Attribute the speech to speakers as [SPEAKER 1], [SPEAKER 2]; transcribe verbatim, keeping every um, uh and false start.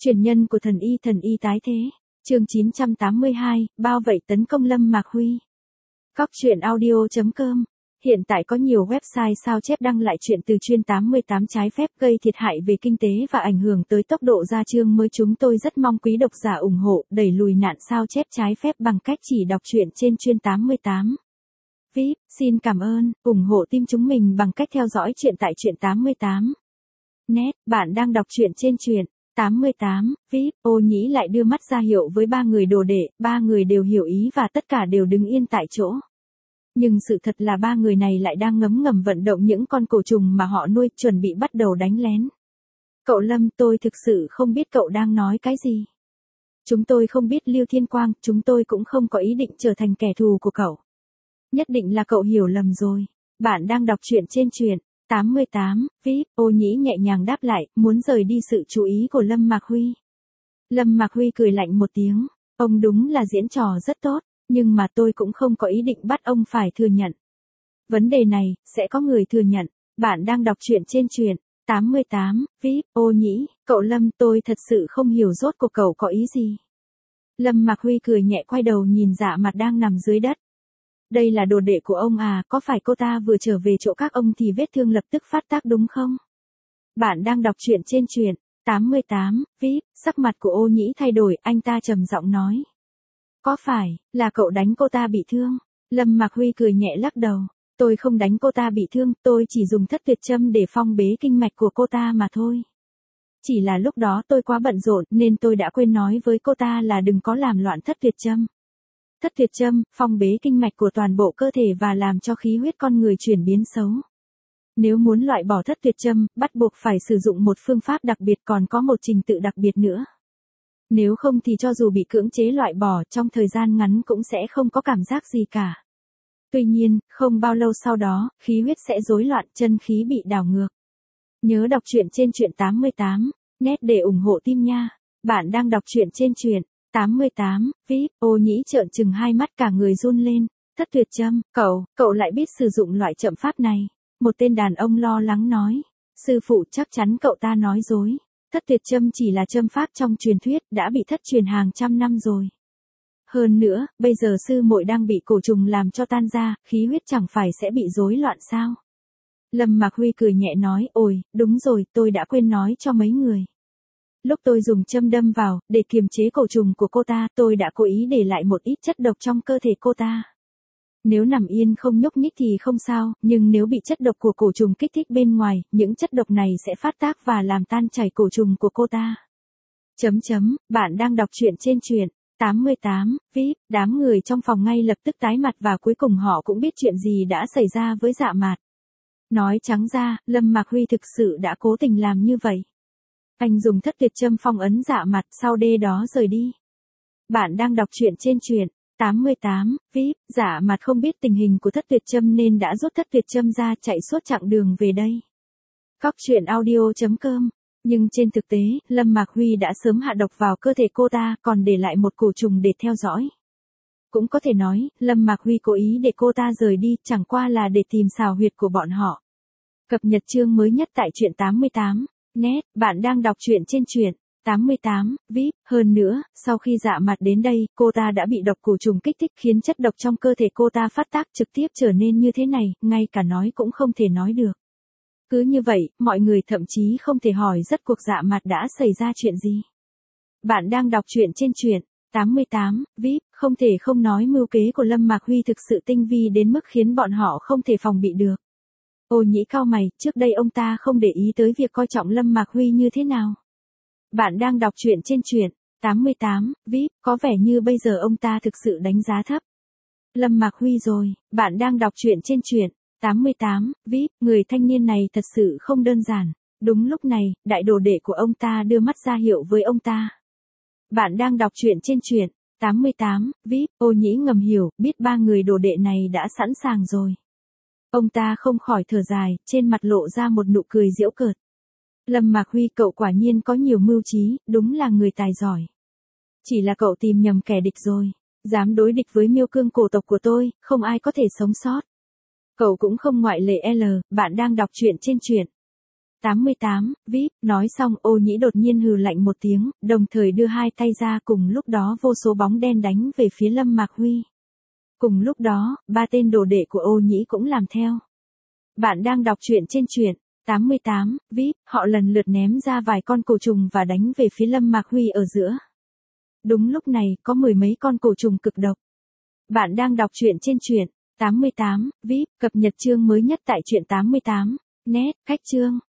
[SPEAKER 1] Truyền nhân của thần y thần y tái thế. Chương chín trăm tám mươi hai, bao vây tấn công Lâm Mạc Huy. Cóc truyện audio chấm com. Hiện tại có nhiều website sao chép đăng lại chuyện từ chuyên tám mươi tám trái phép gây thiệt hại về kinh tế và ảnh hưởng tới tốc độ ra chương mới. Chúng tôi rất mong quý độc giả ủng hộ đẩy lùi nạn sao chép trái phép bằng cách chỉ đọc truyện trên chuyên tám mươi tám. vê i pê, xin cảm ơn, ủng hộ team chúng mình bằng cách theo dõi truyện tại truyện tám mươi tám. Net, bạn đang đọc truyện trên truyện tám mươi tám, vê i pê, Ô Nhĩ lại đưa mắt ra hiệu với ba người đồ đệ, ba người đều hiểu ý và tất cả đều đứng yên tại chỗ. Nhưng sự thật là ba người này lại đang ngấm ngầm vận động những con cổ trùng mà họ nuôi, chuẩn bị bắt đầu đánh lén. Cậu Lâm, tôi thực sự không biết cậu đang nói cái gì. Chúng tôi không biết Lưu Thiên Quang, chúng tôi cũng không có ý định trở thành kẻ thù của cậu. Nhất định là cậu hiểu lầm rồi. Bạn đang đọc truyện trên truyện tám mươi tám, vê i pê, Ô Nhĩ nhẹ nhàng đáp lại, muốn rời đi sự chú ý của Lâm Mạc Huy. Lâm Mạc Huy cười lạnh một tiếng, ông đúng là diễn trò rất tốt, nhưng mà tôi cũng không có ý định bắt ông phải thừa nhận. Vấn đề này, sẽ có người thừa nhận. Bạn đang đọc truyện trên truyện tám mươi tám, vê i pê, Ô Nhĩ, cậu Lâm, tôi thật sự không hiểu rốt cuộc cậu có ý gì. Lâm Mạc Huy cười nhẹ quay đầu nhìn Dạ Mặt đang nằm dưới đất. Đây là đồ đệ của ông à, có phải cô ta vừa trở về chỗ các ông thì vết thương lập tức phát tác đúng không? Bạn đang đọc truyện trên truyện tám mươi tám, vê i pê, sắc mặt của Ô Nhĩ thay đổi, anh ta trầm giọng nói. Có phải, là cậu đánh cô ta bị thương? Lâm Mạc Huy cười nhẹ lắc đầu, tôi không đánh cô ta bị thương, tôi chỉ dùng thất tuyệt châm để phong bế kinh mạch của cô ta mà thôi. Chỉ là lúc đó tôi quá bận rộn nên tôi đã quên nói với cô ta là đừng có làm loạn thất tuyệt châm. Thất tuyệt châm, phong bế kinh mạch của toàn bộ cơ thể và làm cho khí huyết con người chuyển biến xấu. Nếu muốn loại bỏ thất tuyệt châm, bắt buộc phải sử dụng một phương pháp đặc biệt, còn có một trình tự đặc biệt nữa. Nếu không thì cho dù bị cưỡng chế loại bỏ trong thời gian ngắn cũng sẽ không có cảm giác gì cả. Tuy nhiên, không bao lâu sau đó, khí huyết sẽ rối loạn, chân khí bị đảo ngược. Nhớ đọc truyện trên truyện tám mươi tám, net để ủng hộ team nha. Bạn đang đọc truyện trên truyện tám mươi tám, vê i pê, Ô Nhĩ trợn trừng hai mắt cả người run lên. Thất tuyệt châm, cậu, cậu lại biết sử dụng loại chậm pháp này. Một tên đàn ông lo lắng nói. Sư phụ, chắc chắn cậu ta nói dối. Thất tuyệt châm chỉ là châm pháp trong truyền thuyết, đã bị thất truyền hàng trăm năm rồi. Hơn nữa, bây giờ sư muội đang bị cổ trùng làm cho tan ra, khí huyết chẳng phải sẽ bị rối loạn sao? Lâm Mạc Huy cười nhẹ nói, ôi, đúng rồi, tôi đã quên nói cho mấy người. Lúc tôi dùng châm đâm vào, để kiềm chế cổ trùng của cô ta, tôi đã cố ý để lại một ít chất độc trong cơ thể cô ta. Nếu nằm yên không nhúc nhích thì không sao, nhưng nếu bị chất độc của cổ trùng kích thích bên ngoài, những chất độc này sẽ phát tác và làm tan chảy cổ trùng của cô ta. Chấm chấm, bạn đang đọc truyện trên truyện tám mươi tám, vê i pê, đám người trong phòng ngay lập tức tái mặt và cuối cùng họ cũng biết chuyện gì đã xảy ra với Dạ Mạt. Nói trắng ra, Lâm Mạc Huy thực sự đã cố tình làm như vậy. Anh dùng thất tuyệt châm phong ấn Dạ Mặt, sau đê đó rời đi. Bạn đang đọc truyện trên truyện tám mươi tám, vê i pê, Dạ Mặt không biết tình hình của thất tuyệt châm nên đã rút thất tuyệt châm ra chạy suốt chặng đường về đây. Cóc truyện audio chấm com. Nhưng trên thực tế, Lâm Mạc Huy đã sớm hạ độc vào cơ thể cô ta, còn để lại một cổ trùng để theo dõi. Cũng có thể nói, Lâm Mạc Huy cố ý để cô ta rời đi, chẳng qua là để tìm xào huyệt của bọn họ. Cập nhật chương mới nhất tại truyện tám mươi tám. Net, bạn đang đọc truyện trên truyện tám mươi tám, vê i pê, hơn nữa, sau khi Dạ Mặt đến đây, cô ta đã bị độc cổ trùng kích thích khiến chất độc trong cơ thể cô ta phát tác trực tiếp trở nên như thế này, ngay cả nói cũng không thể nói được. Cứ như vậy, mọi người thậm chí không thể hỏi rốt cuộc Dạ Mặt đã xảy ra chuyện gì. Bạn đang đọc truyện trên truyện tám mươi tám, vê i pê, không thể không nói mưu kế của Lâm Mạc Huy thực sự tinh vi đến mức khiến bọn họ không thể phòng bị được. Ô Nhĩ cau mày, trước đây ông ta không để ý tới việc coi trọng Lâm Mạc Huy như thế nào. Bạn đang đọc truyện trên truyện tám mươi tám, vê i pê, có vẻ như bây giờ ông ta thực sự đánh giá thấp Lâm Mạc Huy rồi. Bạn đang đọc truyện trên truyện tám mươi tám, vê i pê, người thanh niên này thật sự không đơn giản. Đúng lúc này, đại đồ đệ của ông ta đưa mắt ra hiệu với ông ta. Bạn đang đọc truyện trên truyện tám mươi tám, vê i pê, Ô Nhĩ ngầm hiểu, biết ba người đồ đệ này đã sẵn sàng rồi. Ông ta không khỏi thở dài, trên mặt lộ ra một nụ cười giễu cợt. Lâm Mạc Huy, cậu quả nhiên có nhiều mưu trí, đúng là người tài giỏi. Chỉ là cậu tìm nhầm kẻ địch rồi. Dám đối địch với miêu cương cổ tộc của tôi, không ai có thể sống sót. Cậu cũng không ngoại lệ. L, bạn đang đọc truyện trên truyện tám mươi tám, vê i pê, nói xong Ô Nhĩ đột nhiên hừ lạnh một tiếng, đồng thời đưa hai tay ra, cùng lúc đó vô số bóng đen đánh về phía Lâm Mạc Huy. Cùng lúc đó, ba tên đồ đệ của Ô Nhĩ cũng làm theo. Bạn đang đọc truyện trên truyện tám mươi tám, vê i pê, họ lần lượt ném ra vài con cổ trùng và đánh về phía Lâm Mạc Huy ở giữa. Đúng lúc này, có mười mấy con cổ trùng cực độc. Bạn đang đọc truyện trên truyện tám mươi tám, vê i pê, cập nhật chương mới nhất tại truyện tám mươi tám, net, cách chương.